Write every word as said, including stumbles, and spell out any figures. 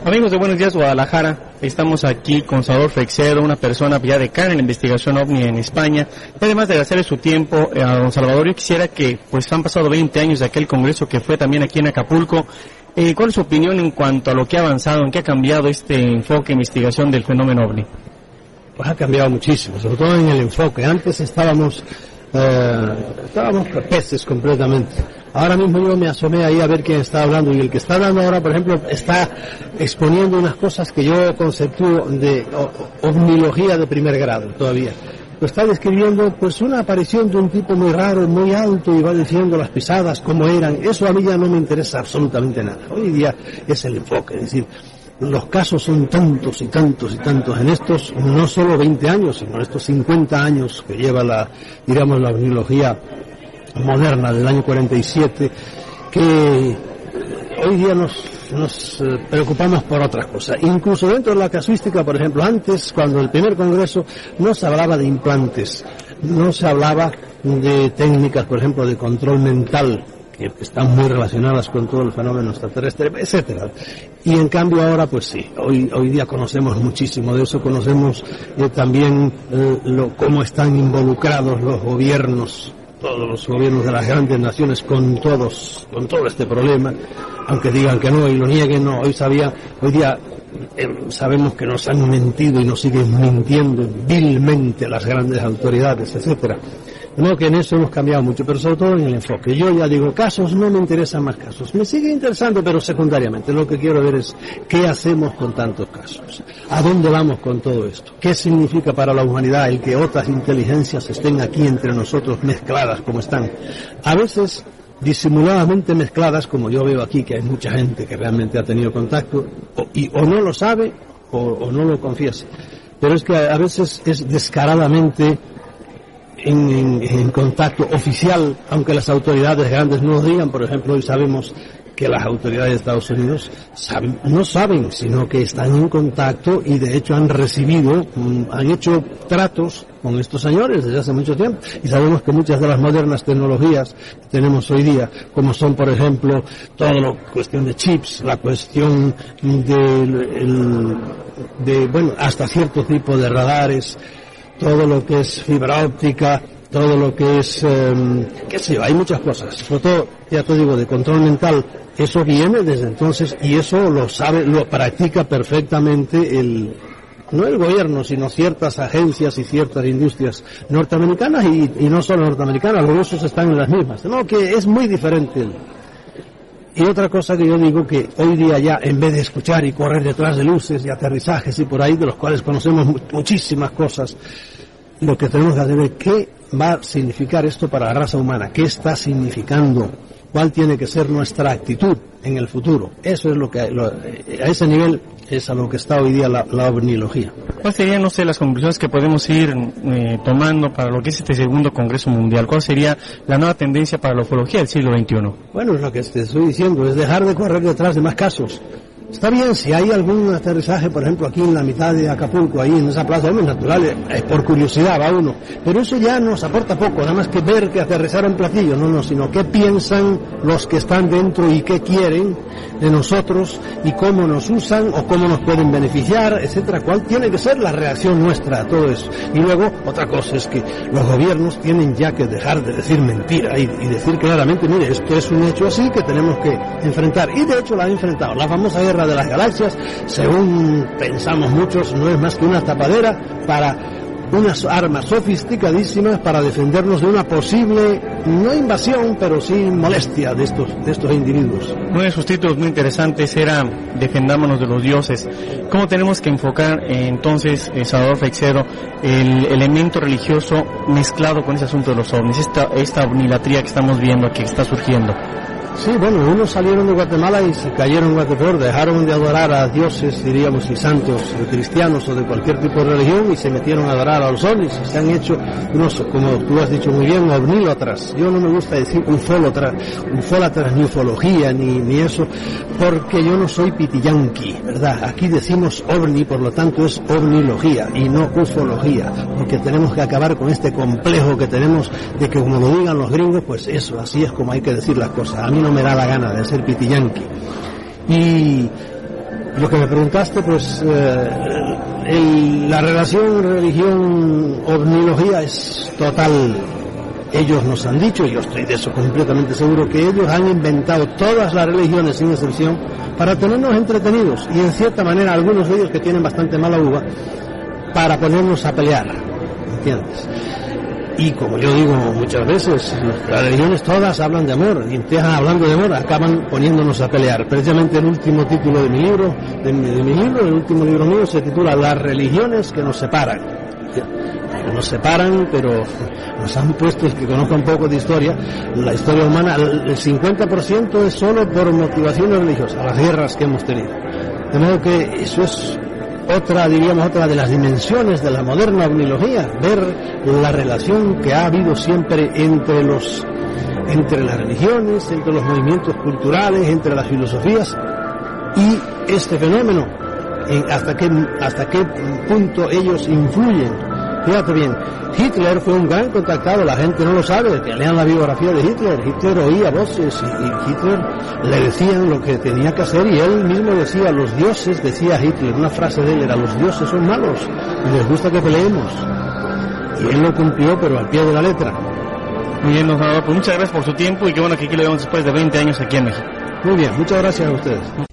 Amigos de Buenos Días Guadalajara, estamos aquí con Salvador Freixedo, una persona ya decana en la investigación OVNI en España. Y además de hacerle su tiempo eh, a don Salvador, yo quisiera que, pues han pasado veinte años de aquel congreso que fue también aquí en Acapulco. Eh, ¿Cuál es su opinión en cuanto a lo que ha avanzado, en qué ha cambiado este enfoque de investigación del fenómeno OVNI? Pues ha cambiado muchísimo, sobre todo en el enfoque. Antes estábamos, eh, estábamos peces completamente. Ahora mismo yo me asomé ahí a ver quién está hablando, y el que está hablando ahora, por ejemplo, está exponiendo unas cosas que yo conceptúo de ovnilogía de primer grado todavía. Lo está describiendo pues una aparición de un tipo muy raro, muy alto, y va diciendo las pisadas, cómo eran. Eso a mí ya no me interesa absolutamente nada. Hoy día es el enfoque, es decir, los casos son tantos y tantos y tantos en estos, no solo veinte años, sino en estos cincuenta años que lleva la, digamos, la ovnilogía moderna del año cuarenta y siete, que hoy día nos, nos eh, preocupamos por otras cosas. Incluso dentro de la casuística, por ejemplo, antes, cuando el primer congreso, no se hablaba de implantes, no se hablaba de técnicas, por ejemplo, de control mental, que están muy relacionadas con todo el fenómeno extraterrestre, etcétera. Y en cambio ahora, pues sí, hoy hoy día conocemos muchísimo de eso, conocemos eh, también eh, lo, cómo están involucrados los gobiernos, todos los gobiernos de las grandes naciones con todos, con todo este problema, aunque digan que no y lo nieguen, no, hoy sabía, hoy día eh, sabemos que nos han mentido y nos siguen mintiendo vilmente las grandes autoridades, etcétera. No, que en eso hemos cambiado mucho, pero sobre todo en el enfoque. Yo ya digo, casos, no me interesan más casos. Me sigue interesando, pero secundariamente. Lo que quiero ver es qué hacemos con tantos casos. ¿A dónde vamos con todo esto? ¿Qué significa para la humanidad el que otras inteligencias estén aquí entre nosotros mezcladas como están? A veces disimuladamente mezcladas, como yo veo aquí, que hay mucha gente que realmente ha tenido contacto, o, y, o no lo sabe, o, o no lo confiesa. Pero es que a, a veces es descaradamente En, en, en contacto oficial, aunque las autoridades grandes no lo digan. Por ejemplo, hoy sabemos que las autoridades de Estados Unidos saben, no saben, sino que están en contacto y de hecho han recibido, han hecho tratos con estos señores desde hace mucho tiempo, y sabemos que muchas de las modernas tecnologías que tenemos hoy día, como son por ejemplo toda la cuestión de chips, la cuestión de, el, de bueno, hasta cierto tipo de radares, todo lo que es fibra óptica, todo lo que es, eh, qué sé yo, hay muchas cosas. Sobre todo, ya te digo, de control mental, eso viene desde entonces, y eso lo sabe, lo practica perfectamente el, no el gobierno, sino ciertas agencias y ciertas industrias norteamericanas, y, y no solo norteamericanas, los rusos están en las mismas. No, que es muy diferente. Y otra cosa que yo digo, que hoy día ya, en vez de escuchar y correr detrás de luces y aterrizajes y por ahí, de los cuales conocemos muchísimas cosas, lo que tenemos que hacer es qué va a significar esto para la raza humana, qué está significando, cuál tiene que ser nuestra actitud en el futuro. Eso es lo que, lo, a ese nivel es a lo que está hoy día la, la ovnilogía. ¿Cuáles serían, no sé, las conclusiones que podemos ir eh, tomando para lo que es este segundo Congreso Mundial? ¿Cuál sería la nueva tendencia para la ufología del siglo veintiuno? Bueno, es lo que te estoy diciendo, es dejar de correr detrás de más casos. Está bien, si hay algún aterrizaje, por ejemplo, aquí en la mitad de Acapulco, ahí en esa plaza de hombres naturales, es por curiosidad, va uno. Pero eso ya nos aporta poco, nada más que ver que aterrizaron platillos, no, no, sino qué piensan los que están dentro y qué quieren de nosotros y cómo nos usan o cómo nos pueden beneficiar, etcétera. ¿Cuál tiene que ser la reacción nuestra a todo eso? Y luego, otra cosa es que los gobiernos tienen ya que dejar de decir mentira y, y decir claramente, mire, esto es un hecho así que tenemos que enfrentar. Y de hecho la han enfrentado. La famosa guerra de las galaxias, según pensamos muchos, no es más que una tapadera para unas armas sofisticadísimas para defendernos de una posible, no invasión, pero sí molestia de estos, de estos individuos. Uno de sus títulos muy interesantes era Defendámonos de los dioses. ¿Cómo tenemos que enfocar eh, entonces, eh, Salvador Freixedo, el elemento religioso mezclado con ese asunto de los ovnis, esta, esta ovnilatría que estamos viendo, que está surgiendo? Sí, bueno, unos salieron de Guatemala y se cayeron en Guatepeor, dejaron de adorar a dioses, diríamos, y santos cristianos o de cualquier tipo de religión y se metieron a adorar a los ovnis. Se han hecho unos, como tú has dicho muy bien, ovnílatras. Yo no me gusta decir ufólatras, ufólatras ni ufología ni, ni eso, porque yo no soy pitiyanqui, ¿verdad? Aquí decimos ovni, por lo tanto es ovnilogía y no ufología, porque tenemos que acabar con este complejo que tenemos de que, como lo digan los gringos, pues eso, así es como hay que decir las cosas. A mí no me da la gana de ser pitiyanqui. Y Lo que me preguntaste, pues eh, el, la relación religión-ovnilogía es total. Ellos nos han dicho, y yo estoy de eso completamente seguro, que ellos han inventado todas las religiones sin excepción para tenernos entretenidos, y en cierta manera algunos de ellos que tienen bastante mala uva, para ponernos a pelear, ¿entiendes? Y como yo digo muchas veces, las religiones todas hablan de amor, y empiezan hablando de amor, acaban poniéndonos a pelear. Precisamente el último título de mi libro, de mi, de mi libro, el último libro mío, se titula Las religiones que nos separan. Nos separan, pero nos han puesto, el que conozca un poco de historia, la historia humana, el cincuenta por ciento es solo por motivaciones religiosas, las guerras que hemos tenido. De modo que eso es otra, diríamos, otra de las dimensiones de la moderna ovnilogía, ver la relación que ha habido siempre entre los, entre las religiones, entre los movimientos culturales, entre las filosofías, y este fenómeno, hasta qué, hasta qué punto ellos influyen. Fíjate bien, Hitler fue un gran contactado, la gente no lo sabe, que lean la biografía de Hitler. Hitler oía voces y, y Hitler le decían lo que tenía que hacer, y él mismo decía, los dioses, decía Hitler, una frase de él era, los dioses son malos y les gusta que peleemos. Y él lo cumplió, pero al pie de la letra. Muy bien, don Salvador, pues muchas gracias por su tiempo, y qué bueno que aquí lo vemos después de veinte años aquí en México. Muy bien, muchas gracias a ustedes.